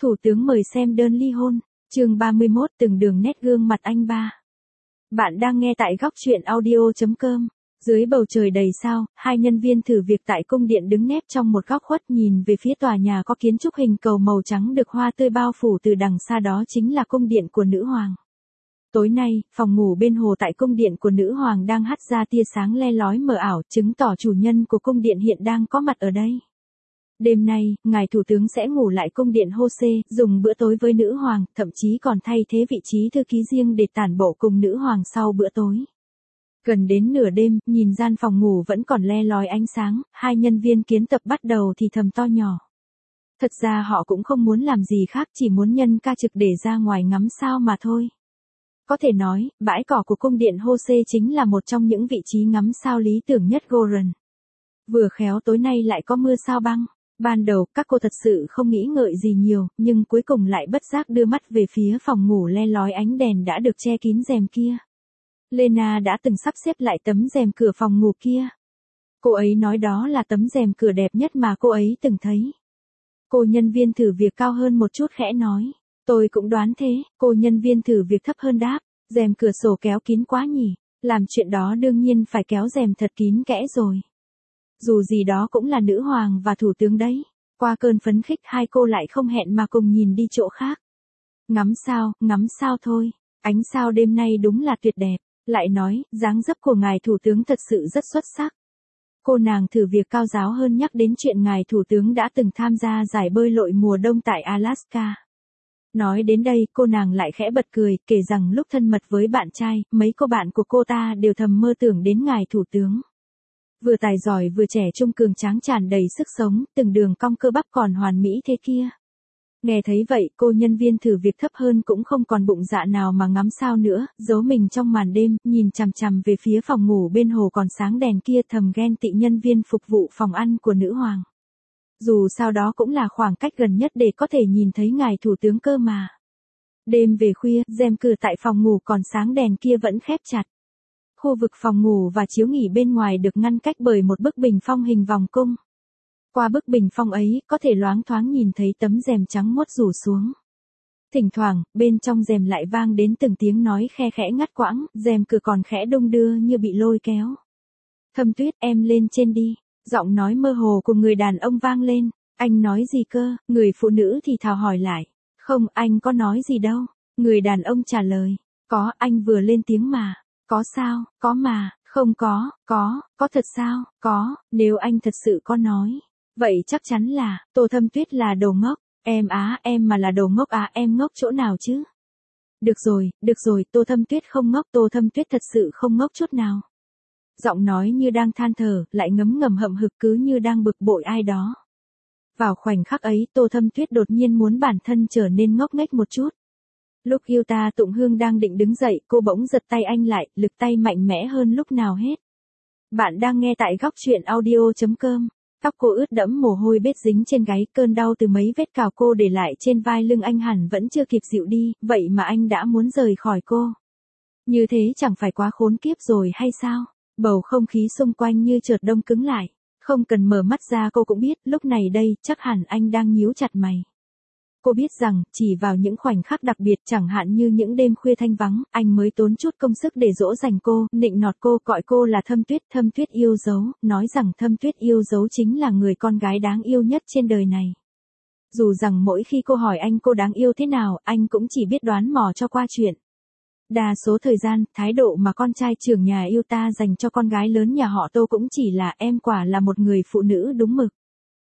Thủ tướng mời xem đơn ly hôn, chương 31 từng đường nét gương mặt anh ba. Bạn đang nghe tại góc truyện audio.com. Dưới bầu trời đầy sao, hai nhân viên thử việc tại cung điện đứng nép trong một góc khuất nhìn về phía tòa nhà có kiến trúc hình cầu màu trắng được hoa tươi bao phủ, từ đằng xa đó chính là cung điện của nữ hoàng. Tối nay, phòng ngủ bên hồ tại cung điện của nữ hoàng đang hắt ra tia sáng le lói mờ ảo, chứng tỏ chủ nhân của cung điện hiện đang có mặt ở đây. Đêm nay, ngài thủ tướng sẽ ngủ lại cung điện Jose, dùng bữa tối với nữ hoàng, thậm chí còn thay thế vị trí thư ký riêng để tản bộ cùng nữ hoàng sau bữa tối. Gần đến nửa đêm, nhìn gian phòng ngủ vẫn còn le lói ánh sáng, hai nhân viên kiến tập bắt đầu thì thầm to nhỏ. Thật ra họ cũng không muốn làm gì khác, chỉ muốn nhân ca trực để ra ngoài ngắm sao mà thôi. Có thể nói, bãi cỏ của cung điện Jose chính là một trong những vị trí ngắm sao lý tưởng nhất Goran. Vừa khéo tối nay lại có mưa sao băng. Ban đầu, các cô thật sự không nghĩ ngợi gì nhiều, nhưng cuối cùng lại bất giác đưa mắt về phía phòng ngủ le lói ánh đèn đã được che kín rèm kia. Lena đã từng sắp xếp lại tấm rèm cửa phòng ngủ kia. Cô ấy nói đó là tấm rèm cửa đẹp nhất mà cô ấy từng thấy. Cô nhân viên thử việc cao hơn một chút khẽ nói. Tôi cũng đoán thế, cô nhân viên thử việc thấp hơn đáp. Rèm cửa sổ kéo kín quá nhỉ, làm chuyện đó đương nhiên phải kéo rèm thật kín kẽ rồi. Dù gì đó cũng là nữ hoàng và thủ tướng đấy. Qua cơn phấn khích hai cô lại không hẹn mà cùng nhìn đi chỗ khác. Ngắm sao thôi. Ánh sao đêm nay đúng là tuyệt đẹp. Lại nói, dáng dấp của ngài thủ tướng thật sự rất xuất sắc. Cô nàng thử việc cao giáo hơn nhắc đến chuyện ngài thủ tướng đã từng tham gia giải bơi lội mùa đông tại Alaska. Nói đến đây, cô nàng lại khẽ bật cười, kể rằng lúc thân mật với bạn trai, mấy cô bạn của cô ta đều thầm mơ tưởng đến ngài thủ tướng. Vừa tài giỏi vừa trẻ trung cường tráng tràn đầy sức sống, từng đường cong cơ bắp còn hoàn mỹ thế kia. Nghe thấy vậy, cô nhân viên thử việc thấp hơn cũng không còn bụng dạ nào mà ngắm sao nữa, giấu mình trong màn đêm, nhìn chằm chằm về phía phòng ngủ bên hồ còn sáng đèn kia, thầm ghen tị nhân viên phục vụ phòng ăn của nữ hoàng. Dù sao đó cũng là khoảng cách gần nhất để có thể nhìn thấy ngài thủ tướng cơ mà. Đêm về khuya, rèm cửa tại phòng ngủ còn sáng đèn kia vẫn khép chặt. Khu vực phòng ngủ và chiếu nghỉ bên ngoài được ngăn cách bởi một bức bình phong hình vòng cung. Qua bức bình phong ấy, có thể loáng thoáng nhìn thấy tấm rèm trắng muốt rủ xuống. Thỉnh thoảng, bên trong rèm lại vang đến từng tiếng nói khe khẽ ngắt quãng, rèm cửa còn khẽ đung đưa như bị lôi kéo. Thâm Tuyết, em lên trên đi. Giọng nói mơ hồ của người đàn ông vang lên. Anh nói gì cơ? Người phụ nữ thì thào hỏi lại. Không, anh có nói gì đâu. Người đàn ông trả lời. Có, anh vừa lên tiếng mà. Có sao, có mà, không có thật sao, có, nếu anh thật sự có nói. Vậy chắc chắn là, Tô Thâm Tuyết là đồ ngốc, em mà là đồ ngốc em ngốc chỗ nào chứ? Được rồi, Tô Thâm Tuyết không ngốc, Tô Thâm Tuyết thật sự không ngốc chút nào. Giọng nói như đang than thở, lại ngấm ngầm hậm hực cứ như đang bực bội ai đó. Vào khoảnh khắc ấy, Tô Thâm Tuyết đột nhiên muốn bản thân trở nên ngốc nghếch một chút. Lúc yêu ta Tụng Hương đang định đứng dậy, cô bỗng giật tay anh lại, lực tay mạnh mẽ hơn lúc nào hết. Bạn đang nghe tại góc truyện audio.com. Tóc cô ướt đẫm mồ hôi bết dính trên gáy, cơn đau từ mấy vết cào cô để lại trên vai lưng anh hẳn vẫn chưa kịp dịu đi, vậy mà anh đã muốn rời khỏi cô. Như thế chẳng phải quá khốn kiếp rồi hay sao? Bầu không khí xung quanh như chợt đông cứng lại. Không cần mở mắt ra cô cũng biết, lúc này đây, chắc hẳn anh đang nhíu chặt mày. Cô biết rằng, chỉ vào những khoảnh khắc đặc biệt chẳng hạn như những đêm khuya thanh vắng, anh mới tốn chút công sức để dỗ dành cô, nịnh nọt cô, gọi cô là Thâm Tuyết yêu dấu, nói rằng Thâm Tuyết yêu dấu chính là người con gái đáng yêu nhất trên đời này. Dù rằng mỗi khi cô hỏi anh cô đáng yêu thế nào, anh cũng chỉ biết đoán mò cho qua chuyện. Đa số thời gian, thái độ mà con trai trưởng nhà yêu ta dành cho con gái lớn nhà họ Tô cũng chỉ là em quả là một người phụ nữ đúng mực.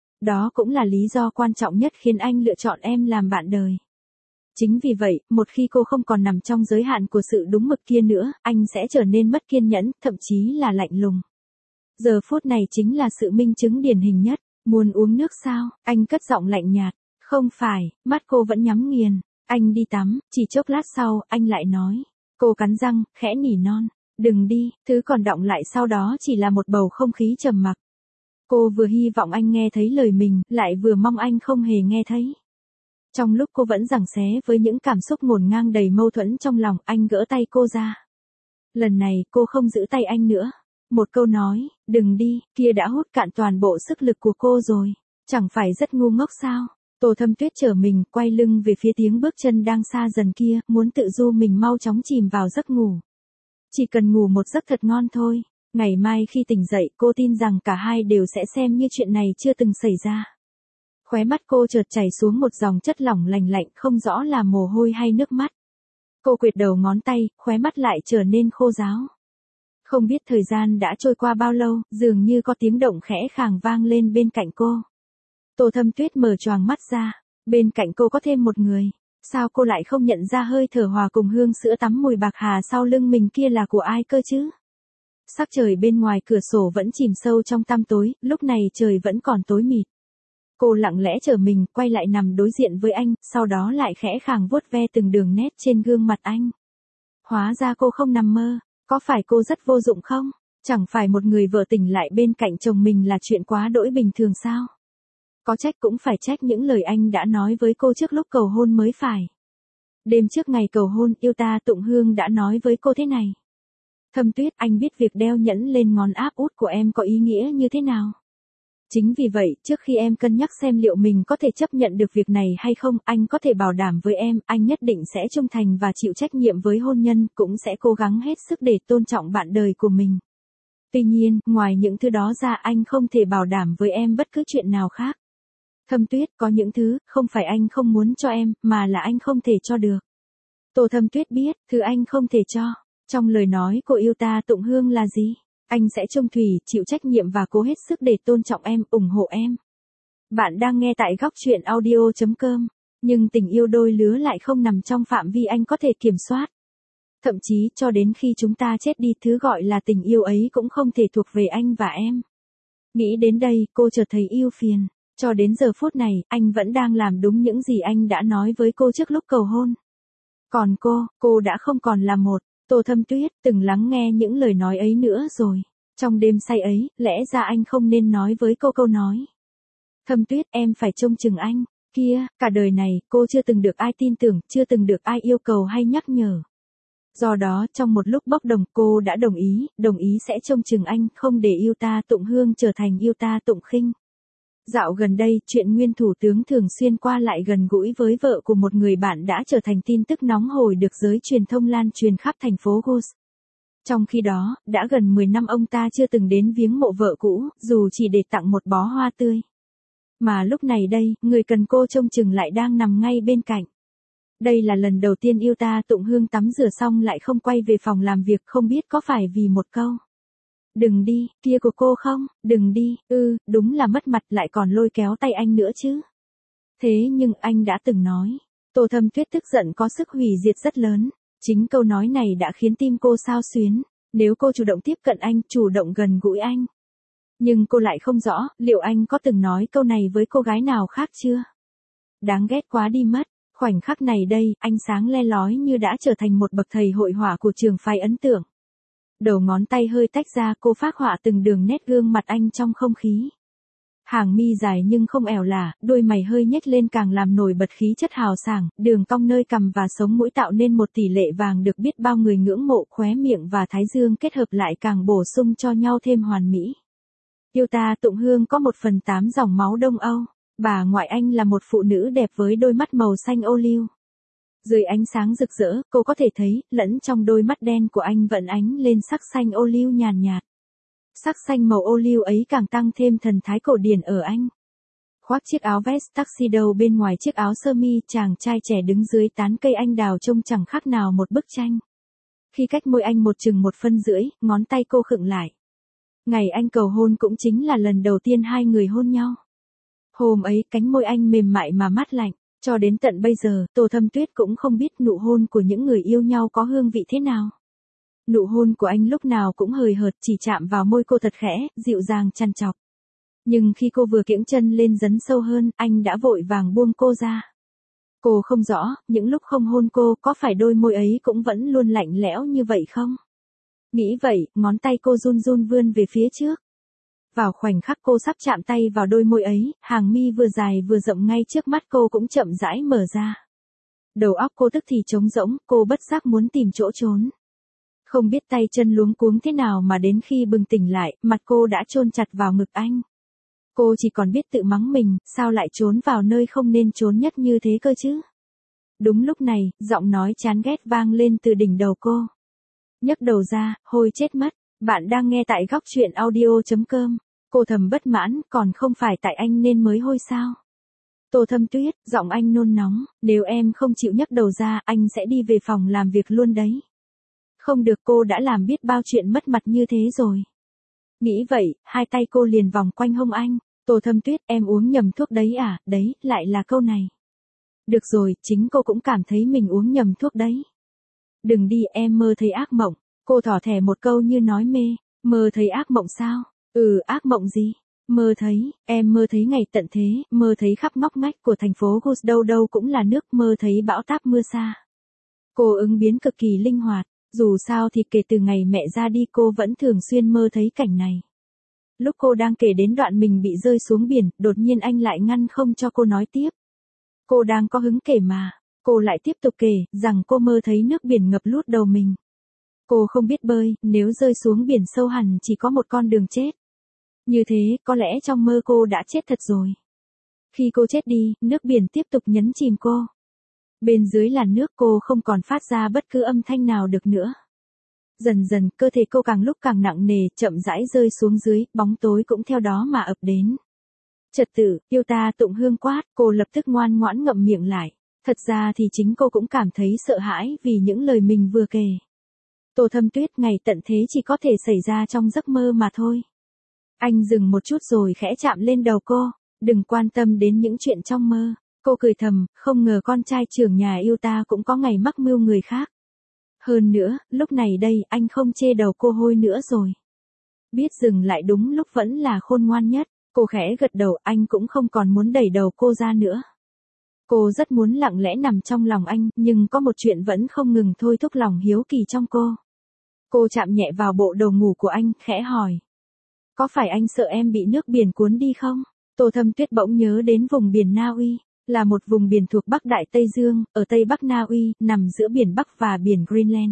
Đó cũng là lý do quan trọng nhất khiến anh lựa chọn em làm bạn đời. Chính vì vậy, một khi cô không còn nằm trong giới hạn của sự đúng mực kia nữa, anh sẽ trở nên mất kiên nhẫn, thậm chí là lạnh lùng. Giờ phút này chính là sự minh chứng điển hình nhất. Muốn uống nước sao? Anh cất giọng lạnh nhạt. Không phải, mắt cô vẫn nhắm nghiền. Anh đi tắm, chỉ chốc lát sau, anh lại nói. Cô cắn răng, khẽ nỉ non. Đừng đi, thứ còn đọng lại sau đó chỉ là một bầu không khí trầm mặc. Cô vừa hy vọng anh nghe thấy lời mình, lại vừa mong anh không hề nghe thấy. Trong lúc cô vẫn giằng xé với những cảm xúc ngổn ngang đầy mâu thuẫn trong lòng, anh gỡ tay cô ra. Lần này, cô không giữ tay anh nữa. Một câu nói, đừng đi, kia đã hút cạn toàn bộ sức lực của cô rồi. Chẳng phải rất ngu ngốc sao? Tô Thâm Tuyết trở mình, quay lưng về phía tiếng bước chân đang xa dần kia, muốn tự du mình mau chóng chìm vào giấc ngủ. Chỉ cần ngủ một giấc thật ngon thôi. Ngày mai khi tỉnh dậy, cô tin rằng cả hai đều sẽ xem như chuyện này chưa từng xảy ra. Khóe mắt cô chợt chảy xuống một dòng chất lỏng lành lạnh, không rõ là mồ hôi hay nước mắt. Cô quệt đầu ngón tay, khóe mắt lại trở nên khô ráo. Không biết thời gian đã trôi qua bao lâu, dường như có tiếng động khẽ khàng vang lên bên cạnh cô. Tô Thâm Tuyết mở choàng mắt ra, bên cạnh cô có thêm một người. Sao cô lại không nhận ra hơi thở hòa cùng hương sữa tắm mùi bạc hà sau lưng mình kia là của ai cơ chứ? Sắc trời bên ngoài cửa sổ vẫn chìm sâu trong tăm tối, lúc này trời vẫn còn tối mịt. Cô lặng lẽ trở mình, quay lại nằm đối diện với anh, sau đó lại khẽ khàng vuốt ve từng đường nét trên gương mặt anh. Hóa ra cô không nằm mơ, có phải cô rất vô dụng không? Chẳng phải một người vợ tỉnh lại bên cạnh chồng mình là chuyện quá đỗi bình thường sao? Có trách cũng phải trách những lời anh đã nói với cô trước lúc cầu hôn mới phải. Đêm trước ngày cầu hôn, yêu ta Tụng Hương đã nói với cô thế này. Thâm Tuyết, anh biết việc đeo nhẫn lên ngón áp út của em có ý nghĩa như thế nào. Chính vì vậy, trước khi em cân nhắc xem liệu mình có thể chấp nhận được việc này hay không, anh có thể bảo đảm với em, anh nhất định sẽ trung thành và chịu trách nhiệm với hôn nhân, cũng sẽ cố gắng hết sức để tôn trọng bạn đời của mình. Tuy nhiên, ngoài những thứ đó ra anh không thể bảo đảm với em bất cứ chuyện nào khác. Thâm Tuyết, có những thứ, không phải anh không muốn cho em, mà là anh không thể cho được. Tô Thâm Tuyết biết, thứ anh không thể cho. Trong lời nói của yêu ta Tụng Hương là gì? Anh sẽ trung thủy, chịu trách nhiệm và cố hết sức để tôn trọng em, ủng hộ em. Bạn đang nghe tại góc truyện audio.com. Nhưng tình yêu đôi lứa lại không nằm trong phạm vi anh có thể kiểm soát. Thậm chí, cho đến khi chúng ta chết đi, thứ gọi là tình yêu ấy cũng không thể thuộc về anh và em. Nghĩ đến đây, cô chợt thấy ưu phiền. Cho đến giờ phút này, anh vẫn đang làm đúng những gì anh đã nói với cô trước lúc cầu hôn. Còn cô đã không còn là một Tô Thâm Tuyết từng lắng nghe những lời nói ấy nữa rồi. Trong đêm say ấy, lẽ ra anh không nên nói với cô câu nói. Thâm Tuyết, em phải trông chừng anh. Kia, cả đời này, cô chưa từng được ai tin tưởng, chưa từng được ai yêu cầu hay nhắc nhở. Do đó, trong một lúc bốc đồng, cô đã đồng ý sẽ trông chừng anh, không để yêu ta Tụng Hương trở thành yêu ta Tụng Khinh. Dạo gần đây, chuyện nguyên thủ tướng thường xuyên qua lại gần gũi với vợ của một người bạn đã trở thành tin tức nóng hổi được giới truyền thông lan truyền khắp thành phố Gus. Trong khi đó, đã gần 10 năm ông ta chưa từng đến viếng mộ vợ cũ, dù chỉ để tặng một bó hoa tươi. Mà lúc này đây, người cần cô trông chừng lại đang nằm ngay bên cạnh. Đây là lần đầu tiên yêu ta Tụng Hương tắm rửa xong lại không quay về phòng làm việc, không biết có phải vì một câu. Đừng đi, kia của cô không, đừng đi, đúng là mất mặt, lại còn lôi kéo tay anh nữa chứ. Thế nhưng anh đã từng nói. Tô Thâm Tuyết tức giận có sức hủy diệt rất lớn. Chính câu nói này đã khiến tim cô xao xuyến. Nếu cô chủ động tiếp cận anh, chủ động gần gũi anh. Nhưng cô lại không rõ, liệu anh có từng nói câu này với cô gái nào khác chưa? Đáng ghét quá đi mất. Khoảnh khắc này đây, ánh sáng le lói như đã trở thành một bậc thầy hội họa của trường phái ấn tượng. Đầu ngón tay hơi tách ra, cô phác họa từng đường nét gương mặt anh trong không khí. Hàng mi dài nhưng không ẻo lả, đôi mày hơi nhếch lên càng làm nổi bật khí chất hào sảng, đường cong nơi cằm và sống mũi tạo nên một tỷ lệ vàng được biết bao người ngưỡng mộ, khóe miệng và thái dương kết hợp lại càng bổ sung cho nhau thêm hoàn mỹ. Yêu ta Tụng Hương có 1/8 dòng máu Đông Âu, bà ngoại anh là một phụ nữ đẹp với đôi mắt màu xanh ô liu. Dưới ánh sáng rực rỡ, cô có thể thấy, lẫn trong đôi mắt đen của anh vẫn ánh lên sắc xanh ô liu nhàn nhạt. Sắc xanh màu ô liu ấy càng tăng thêm thần thái cổ điển ở anh. Khoác chiếc áo vest tuxedo bên ngoài chiếc áo sơ mi, chàng trai trẻ đứng dưới tán cây anh đào trông chẳng khác nào một bức tranh. Khi cách môi anh chừng 1 phân rưỡi, ngón tay cô khựng lại. Ngày anh cầu hôn cũng chính là lần đầu tiên hai người hôn nhau. Hôm ấy cánh môi anh mềm mại mà mát lạnh. Cho đến tận bây giờ, Tô Thâm Tuyết cũng không biết nụ hôn của những người yêu nhau có hương vị thế nào. Nụ hôn của anh lúc nào cũng hời hợt, chỉ chạm vào môi cô thật khẽ, dịu dàng chăn chọc. Nhưng khi cô vừa kiễng chân lên dấn sâu hơn, anh đã vội vàng buông cô ra. Cô không rõ, những lúc không hôn cô, có phải đôi môi ấy cũng vẫn luôn lạnh lẽo như vậy không? Nghĩ vậy, ngón tay cô run run vươn về phía trước. Vào khoảnh khắc cô sắp chạm tay vào đôi môi ấy, hàng mi vừa dài vừa rộng ngay trước mắt cô cũng chậm rãi mở ra. Đầu óc cô tức thì trống rỗng, cô bất giác muốn tìm chỗ trốn. Không biết tay chân luống cuống thế nào mà đến khi bừng tỉnh lại, mặt cô đã chôn chặt vào ngực anh. Cô chỉ còn biết tự mắng mình, sao lại trốn vào nơi không nên trốn nhất như thế cơ chứ? Đúng lúc này, giọng nói chán ghét vang lên từ đỉnh đầu cô. Nhấc đầu ra, hôi chết mất. Bạn đang nghe tại góc truyện audio.com. Cô thầm bất mãn, còn không phải tại anh nên mới hôi sao? Tô Thâm Tuyết, giọng anh nôn nóng, nếu em không chịu nhấc đầu ra, anh sẽ đi về phòng làm việc luôn đấy. Không được, cô đã làm biết bao chuyện mất mặt như thế rồi. Nghĩ vậy, hai tay cô liền vòng quanh hông anh. Tô Thâm Tuyết, em uống nhầm thuốc đấy à, đấy, lại là câu này. Được rồi, chính cô cũng cảm thấy mình uống nhầm thuốc đấy. Đừng đi, em mơ thấy ác mộng. Cô thỏ thẻ một câu như nói mê. Mơ thấy ác mộng sao? Ác mộng gì? Mơ thấy, em mơ thấy ngày tận thế, mơ thấy khắp ngóc ngách của thành phố Gus đâu đâu cũng là nước, mơ thấy bão táp mưa xa. Cô ứng biến cực kỳ linh hoạt, dù sao thì kể từ ngày mẹ ra đi cô vẫn thường xuyên mơ thấy cảnh này. Lúc cô đang kể đến đoạn mình bị rơi xuống biển, đột nhiên anh lại ngăn không cho cô nói tiếp. Cô đang có hứng kể mà, cô lại tiếp tục kể, rằng cô mơ thấy nước biển ngập lút đầu mình. Cô không biết bơi, nếu rơi xuống biển sâu hẳn chỉ có một con đường chết. Như thế, có lẽ trong mơ cô đã chết thật rồi. Khi cô chết đi, nước biển tiếp tục nhấn chìm cô. Bên dưới làn nước cô không còn phát ra bất cứ âm thanh nào được nữa. Dần dần, cơ thể cô càng lúc càng nặng nề, chậm rãi rơi xuống dưới, bóng tối cũng theo đó mà ập đến. Trật tự, yêu ta tụng hương quát, cô lập tức ngoan ngoãn ngậm miệng lại. Thật ra thì chính cô cũng cảm thấy sợ hãi vì những lời mình vừa kể. Tô Thâm Tuyết, ngày tận thế chỉ có thể xảy ra trong giấc mơ mà thôi. Anh dừng một chút rồi khẽ chạm lên đầu cô, đừng quan tâm đến những chuyện trong mơ. Cô cười thầm, không ngờ con trai trưởng nhà yêu ta cũng có ngày mắc mưu người khác. Hơn nữa, lúc này đây, anh không chê đầu cô hôi nữa rồi. Biết dừng lại đúng lúc vẫn là khôn ngoan nhất, cô khẽ gật đầu, anh cũng không còn muốn đẩy đầu cô ra nữa. Cô rất muốn lặng lẽ nằm trong lòng anh, nhưng có một chuyện vẫn không ngừng thôi thúc lòng hiếu kỳ trong cô. Cô chạm nhẹ vào bộ đồ ngủ của anh, khẽ hỏi. Có phải anh sợ em bị nước biển cuốn đi không? Tô Thâm Tuyết bỗng nhớ đến vùng biển Na Uy, là một vùng biển thuộc Bắc Đại Tây Dương, ở Tây Bắc Na Uy, nằm giữa biển Bắc và biển Greenland.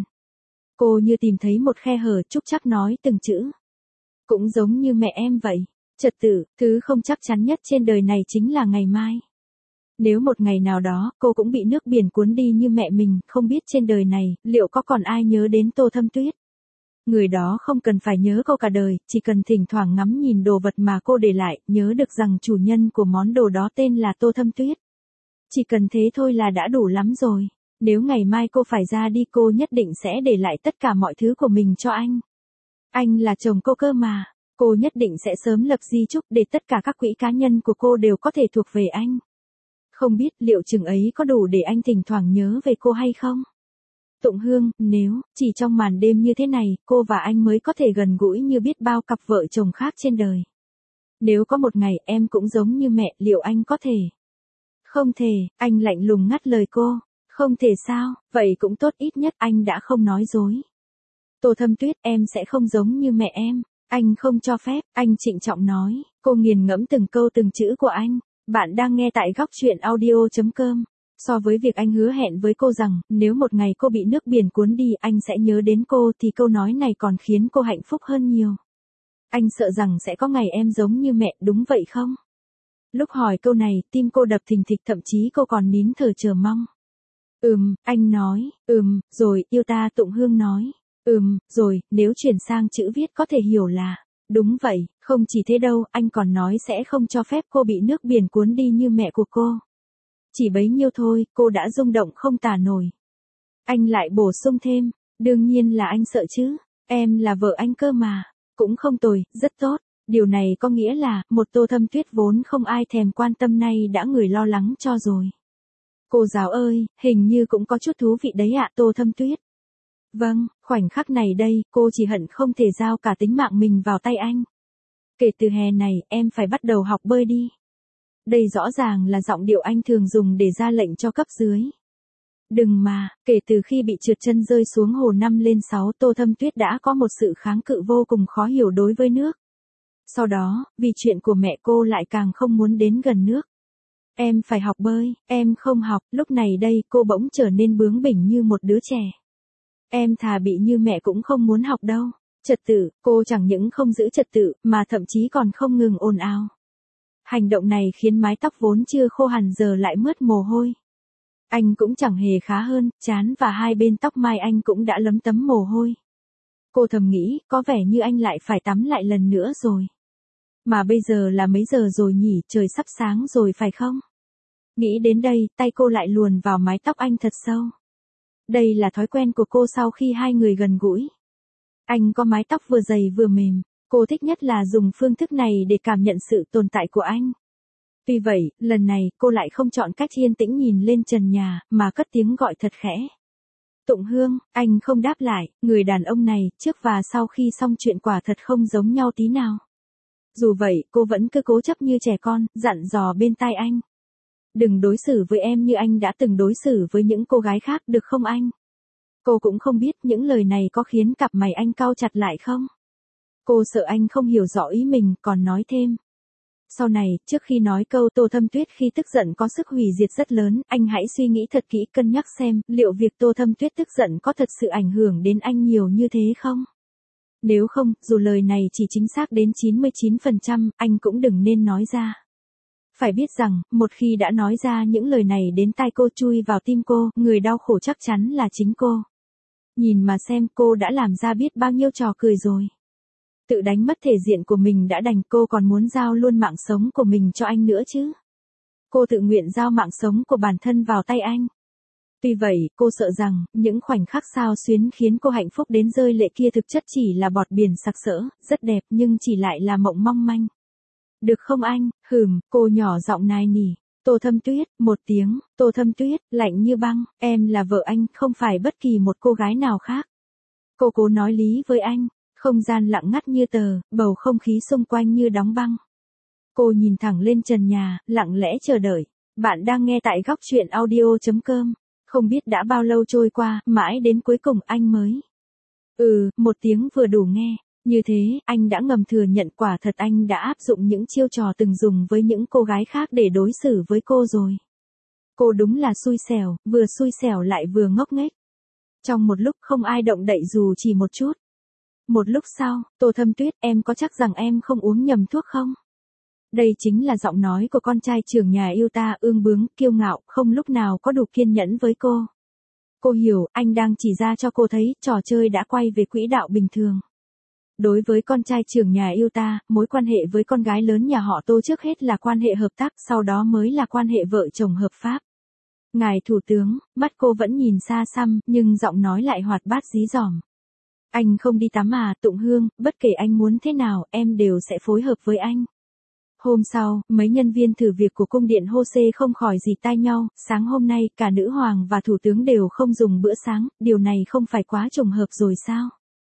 Cô như tìm thấy một khe hở, trúc chắc nói từng chữ. Cũng giống như mẹ em vậy. Trật tự, thứ không chắc chắn nhất trên đời này chính là ngày mai. Nếu một ngày nào đó, cô cũng bị nước biển cuốn đi như mẹ mình, không biết trên đời này, liệu có còn ai nhớ đến Tô Thâm Tuyết? Người đó không cần phải nhớ cô cả đời, chỉ cần thỉnh thoảng ngắm nhìn đồ vật mà cô để lại, nhớ được rằng chủ nhân của món đồ đó tên là Tô Thâm Tuyết. Chỉ cần thế thôi là đã đủ lắm rồi. Nếu ngày mai cô phải ra đi, cô nhất định sẽ để lại tất cả mọi thứ của mình cho anh. Anh là chồng cô cơ mà. Cô nhất định sẽ sớm lập di chúc để tất cả các quỹ cá nhân của cô đều có thể thuộc về anh. Không biết liệu chừng ấy có đủ để anh thỉnh thoảng nhớ về cô hay không? Tụng hương, nếu, chỉ trong màn đêm như thế này, cô và anh mới có thể gần gũi như biết bao cặp vợ chồng khác trên đời. Nếu có một ngày em cũng giống như mẹ, liệu anh có thể? Không thể, anh lạnh lùng ngắt lời cô. Không thể sao, vậy cũng tốt, ít nhất anh đã không nói dối. Tô Thâm Tuyết, em sẽ không giống như mẹ em. Anh không cho phép, anh trịnh trọng nói. Cô nghiền ngẫm từng câu từng chữ của anh. Bạn đang nghe tại góc truyện audio.com. So với việc anh hứa hẹn với cô rằng, nếu một ngày cô bị nước biển cuốn đi, anh sẽ nhớ đến cô, thì câu nói này còn khiến cô hạnh phúc hơn nhiều. Anh sợ rằng sẽ có ngày em giống như mẹ, đúng vậy không? Lúc hỏi câu này, tim cô đập thình thịch, thậm chí cô còn nín thở chờ mong. Anh nói, rồi, yêu ta tụng hương nói. Rồi, nếu chuyển sang chữ viết có thể hiểu là, đúng vậy, không chỉ thế đâu, anh còn nói sẽ không cho phép cô bị nước biển cuốn đi như mẹ của cô. Chỉ bấy nhiêu thôi, cô đã rung động không tả nổi. Anh lại bổ sung thêm, đương nhiên là anh sợ chứ, em là vợ anh cơ mà, cũng không tồi, rất tốt. Điều này có nghĩa là, một Tô Thâm Tuyết vốn không ai thèm quan tâm nay đã người lo lắng cho rồi. Cô giáo ơi, hình như cũng có chút thú vị đấy ạ, Tô Thâm Tuyết. Vâng, khoảnh khắc này đây, cô chỉ hận không thể giao cả tính mạng mình vào tay anh. Kể từ hè này, em phải bắt đầu học bơi đi. Đây rõ ràng là giọng điệu anh thường dùng để ra lệnh cho cấp dưới. Đừng mà, kể từ khi bị trượt chân rơi xuống hồ 5 lên 6, Tô Thâm Tuyết đã có một sự kháng cự vô cùng khó hiểu đối với nước. Sau đó, vì chuyện của mẹ cô lại càng không muốn đến gần nước. Em phải học bơi, em không học, lúc này đây cô bỗng trở nên bướng bỉnh như một đứa trẻ. Em thà bị như mẹ cũng không muốn học đâu. Trật tự, cô chẳng những không giữ trật tự, mà thậm chí còn không ngừng ồn ào. Hành động này khiến mái tóc vốn chưa khô hẳn giờ lại mướt mồ hôi. Anh cũng chẳng hề khá hơn, trán và hai bên tóc mai anh cũng đã lấm tấm mồ hôi. Cô thầm nghĩ, có vẻ như anh lại phải tắm lại lần nữa rồi. Mà bây giờ là mấy giờ rồi nhỉ, trời sắp sáng rồi phải không? Nghĩ đến đây, tay cô lại luồn vào mái tóc anh thật sâu. Đây là thói quen của cô sau khi hai người gần gũi. Anh có mái tóc vừa dày vừa mềm, cô thích nhất là dùng phương thức này để cảm nhận sự tồn tại của anh. Tuy vậy, lần này cô lại không chọn cách yên tĩnh nhìn lên trần nhà, mà cất tiếng gọi thật khẽ. Tụng Hương, anh không đáp lại, người đàn ông này, trước và sau khi xong chuyện quả thật không giống nhau tí nào. Dù vậy, cô vẫn cứ cố chấp như trẻ con, dặn dò bên tai anh. Đừng đối xử với em như anh đã từng đối xử với những cô gái khác được không anh? Cô cũng không biết những lời này có khiến cặp mày anh cau chặt lại không? Cô sợ anh không hiểu rõ ý mình, còn nói thêm. Sau này, trước khi nói câu Tô Thâm Tuyết khi tức giận có sức hủy diệt rất lớn, anh hãy suy nghĩ thật kỹ, cân nhắc xem, liệu việc Tô Thâm Tuyết tức giận có thật sự ảnh hưởng đến anh nhiều như thế không? Nếu không, dù lời này chỉ chính xác đến 99%, anh cũng đừng nên nói ra. Phải biết rằng, một khi đã nói ra những lời này đến tai cô, chui vào tim cô, người đau khổ chắc chắn là chính cô. Nhìn mà xem, cô đã làm ra biết bao nhiêu trò cười rồi. Tự đánh mất thể diện của mình đã đành, cô còn muốn giao luôn mạng sống của mình cho anh nữa chứ. Cô tự nguyện giao mạng sống của bản thân vào tay anh. Tuy vậy, cô sợ rằng, những khoảnh khắc xao xuyến khiến cô hạnh phúc đến rơi lệ kia thực chất chỉ là bọt biển sặc sỡ, rất đẹp nhưng chỉ lại là mộng mong manh. Được không anh? Cô nhỏ giọng nài nỉ. Tô Thâm Tuyết, một tiếng, Tô Thâm Tuyết, lạnh như băng, em là vợ anh, không phải bất kỳ một cô gái nào khác. Cô cố nói lý với anh, không gian lặng ngắt như tờ, bầu không khí xung quanh như đóng băng. Cô nhìn thẳng lên trần nhà, lặng lẽ chờ đợi. Bạn đang nghe tại góc truyện audio.com. Không biết đã bao lâu trôi qua, mãi đến cuối cùng anh mới. Một tiếng vừa đủ nghe. Như thế, anh đã ngầm thừa nhận quả thật anh đã áp dụng những chiêu trò từng dùng với những cô gái khác để đối xử với cô rồi. Cô đúng là xui xẻo, vừa xui xẻo lại vừa ngốc nghếch. Trong một lúc không ai động đậy dù chỉ một chút. Một lúc sau, Tô Thâm Tuyết, em có chắc rằng em không uống nhầm thuốc không? Đây chính là giọng nói của con trai trưởng nhà yêu ta, ương bướng, kiêu ngạo, không lúc nào có đủ kiên nhẫn với cô. Cô hiểu, anh đang chỉ ra cho cô thấy, trò chơi đã quay về quỹ đạo bình thường. Đối với con trai trưởng nhà yêu ta, mối quan hệ với con gái lớn nhà họ Tô trước hết là quan hệ hợp tác, sau đó mới là quan hệ vợ chồng hợp pháp. Ngài thủ tướng, mắt cô vẫn nhìn xa xăm, nhưng giọng nói lại hoạt bát dí dỏm. Anh không đi tắm à, Tụng Hương, bất kể anh muốn thế nào, em đều sẽ phối hợp với anh. Hôm sau, mấy nhân viên thử việc của cung điện Hô-xê không khỏi dì tai nhau, sáng hôm nay, cả nữ hoàng và thủ tướng đều không dùng bữa sáng, điều này không phải quá trùng hợp rồi sao?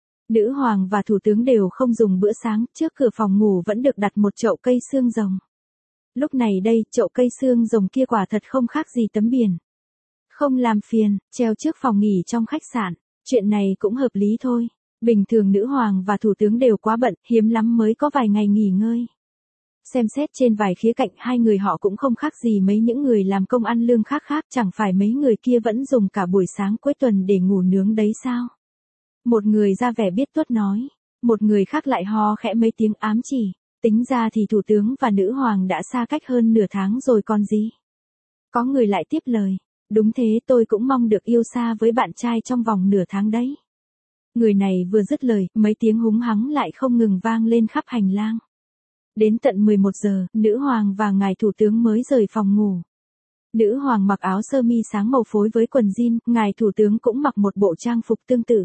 Nữ hoàng và thủ tướng đều không dùng bữa sáng, trước cửa phòng ngủ vẫn được đặt một chậu cây xương rồng. Lúc này đây, chậu cây xương rồng kia quả thật không khác gì tấm biển. Không làm phiền, treo trước phòng nghỉ trong khách sạn, chuyện này cũng hợp lý thôi. Bình thường nữ hoàng và thủ tướng đều quá bận, hiếm lắm mới có vài ngày nghỉ ngơi. Xem xét trên vài khía cạnh, hai người họ cũng không khác gì mấy những người làm công ăn lương khác, chẳng phải mấy người kia vẫn dùng cả buổi sáng cuối tuần để ngủ nướng đấy sao? Một người ra vẻ biết tuốt nói, một người khác lại ho khẽ mấy tiếng ám chỉ, tính ra thì thủ tướng và nữ hoàng đã xa cách hơn nửa tháng rồi còn gì. Có người lại tiếp lời, đúng thế, tôi cũng mong được yêu xa với bạn trai trong vòng nửa tháng đấy. Người này vừa dứt lời, mấy tiếng húng hắng lại không ngừng vang lên khắp hành lang. Đến tận 11 giờ, nữ hoàng và ngài thủ tướng mới rời phòng ngủ. Nữ hoàng mặc áo sơ mi sáng màu phối với quần jean, ngài thủ tướng cũng mặc một bộ trang phục tương tự.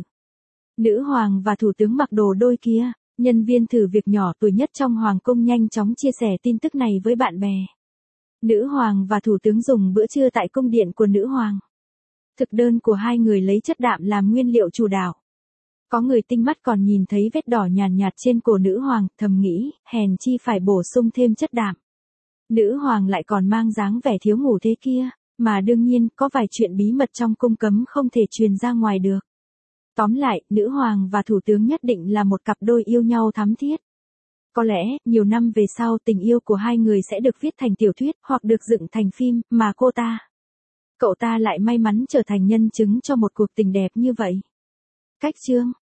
Nữ hoàng và thủ tướng mặc đồ đôi kia, nhân viên thử việc nhỏ tuổi nhất trong hoàng cung nhanh chóng chia sẻ tin tức này với bạn bè. Nữ hoàng và thủ tướng dùng bữa trưa tại cung điện của nữ hoàng. Thực đơn của hai người lấy chất đạm làm nguyên liệu chủ đạo. Có người tinh mắt còn nhìn thấy vết đỏ nhàn nhạt trên cổ nữ hoàng, thầm nghĩ, hèn chi phải bổ sung thêm chất đạm. Nữ hoàng lại còn mang dáng vẻ thiếu ngủ thế kia, mà đương nhiên, có vài chuyện bí mật trong cung cấm không thể truyền ra ngoài được. Tóm lại, nữ hoàng và thủ tướng nhất định là một cặp đôi yêu nhau thắm thiết. Có lẽ, nhiều năm về sau tình yêu của hai người sẽ được viết thành tiểu thuyết, hoặc được dựng thành phim, mà cậu ta lại may mắn trở thành nhân chứng cho một cuộc tình đẹp như vậy. Cách chương